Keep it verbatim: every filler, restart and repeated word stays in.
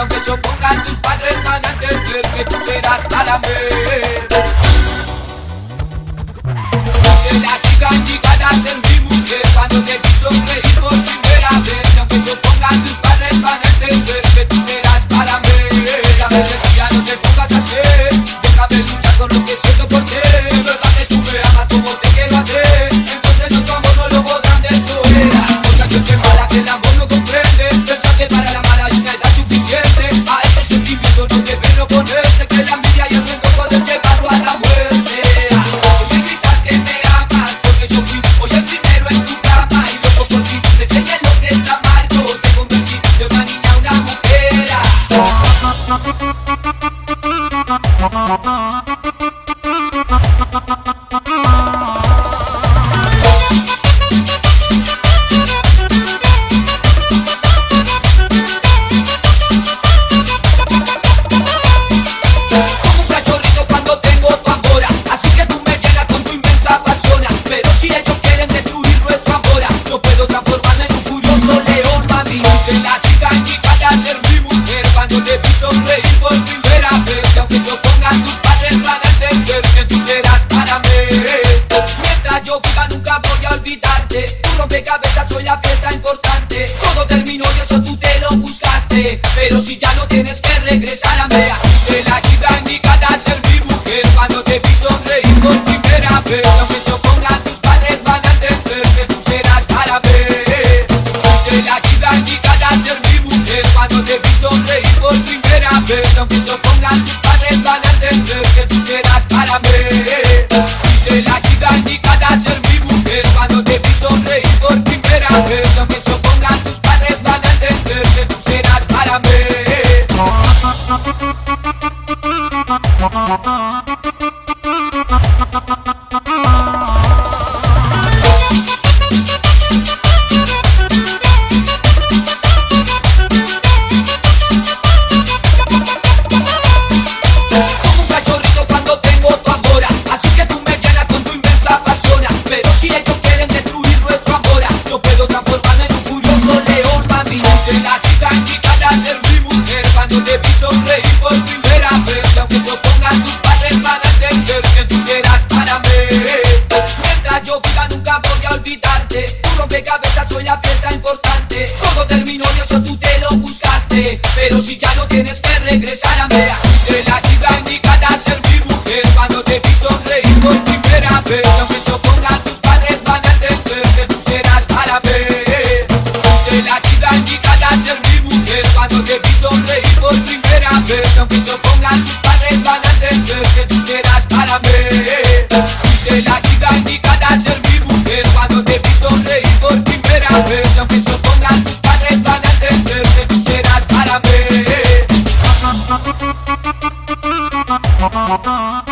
aunque se opongan tus padres van a entender que tú serás para mí. Que la chica indicada a ser mi mujer cuando te vi sonreír por primera vez. Y aunque se opongan tus padres van a entender que tú serás para mí. Déjame decía, no te pongas así, déjame luchar con lo que siento por ti. Si es verdad que tú me amas como te quiero a ti, entonces nuestro amor no lo podrán destruir. Porque aquel que mala que el amor no comprende, piensa que para la mala hay una edad suficiente. A ese sentimiento no deben oponerse, que la envidia y el rencor pueden llevarlo a la muerte. Tú me gritas que me amas, porque yo fui hoy el primero en tu cama. Y loco por ti, te enseñé lo que es amar. Yo te convertí de una niña a una mujer. Soy la pieza importante, todo terminó y eso tú te lo buscaste. Pero si ya no tienes que regresar a mí, de la chica indicada a ser mi mujer cuando te vi sonreír por primera vez. Aunque se opongan tus padres van a entender que tú serás para mí. De la chica indicada a ser mi mujer cuando te vi sonreír por primera vez. Aunque se opongan tus padres van a entender que tú serás para mí. De la chica indicada a ser mi mujer cuando te vi sonreír por primera vez. Aunque se opongan tus padres van a entender que tú serás para mí. Como un cachorrito cuando tengo tu amor, así que tú me llenas con tu inmensa pasión. Pero si ellos quieren destruir nuestro amor, yo puedo transformarme en un furioso león, mami. De la chica indicada a ser mi mujer cuando te vi sonreír por primera vez. Y aunque se opongan tus padres van a entender que tú serás para mí. Mientras yo viva nunca voy a olvidarte, tu rompecabezas soy la pieza importante. Todo terminó y eso tú te lo buscaste, pero si ya no tienes que regresar a mí. De la chica indicada a ser mi mujer cuando te vi sonreír por primera vez. Y aunque se opongan tus padres van a entender que tú serás para mí. De la chica indicada a ser mi mujer cuando te vi sonreír por primera vez. Y aunque se opongan tus padres van a entender que tú serás para mí. De la chica indicada a ser mi mujer cuando te vi sonreír por primera vez. Y aunque se opongan tus padres van a entender que tú serás para mí.